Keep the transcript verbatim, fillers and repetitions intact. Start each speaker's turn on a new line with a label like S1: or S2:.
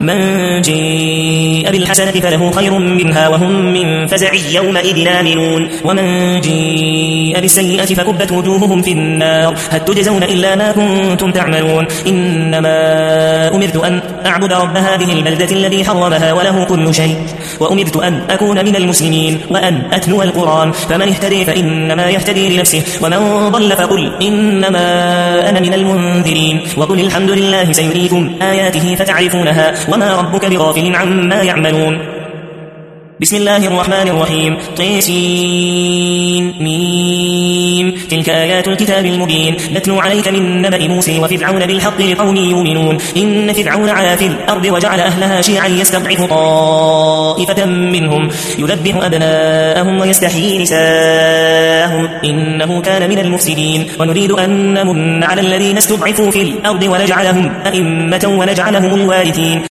S1: من جيء بالحسنة فله خير منها وهم من فزع يومئذ آمنون ومن جيء بالسيئة فكبت وجوههم في النار هل تجزون إلا ما كنتم تعملون إنما أمرت أن أعبد رب هذه البلدة الذي حرمها وله كل شيء وأمرت أن أكون من المسلمين وأن أتلو القرآن فمن اهتدي فإنما يهتدي لنفسه ومن ضل فقل إنما أنا من المنذرين وقل الحمد لله سيريكم آياته فتعرفونها وما ربك بغافل عما يعملون بسم الله الرحمن الرحيم طيسين ميم تلك آيات الكتاب المبين نتلو عليك من نبأ موسى وفرعون بالحق لقوم يؤمنون إن فرعون علا في الأرض وجعل أهلها شيعا يستضعف طائفة منهم يذبح أبناءهم ويستحيي نساءهم إنه كان من المفسدين ونريد أن نمن على الذين استضعفوا في الأرض ونجعلهم أئمة ونجعلهم الوارثين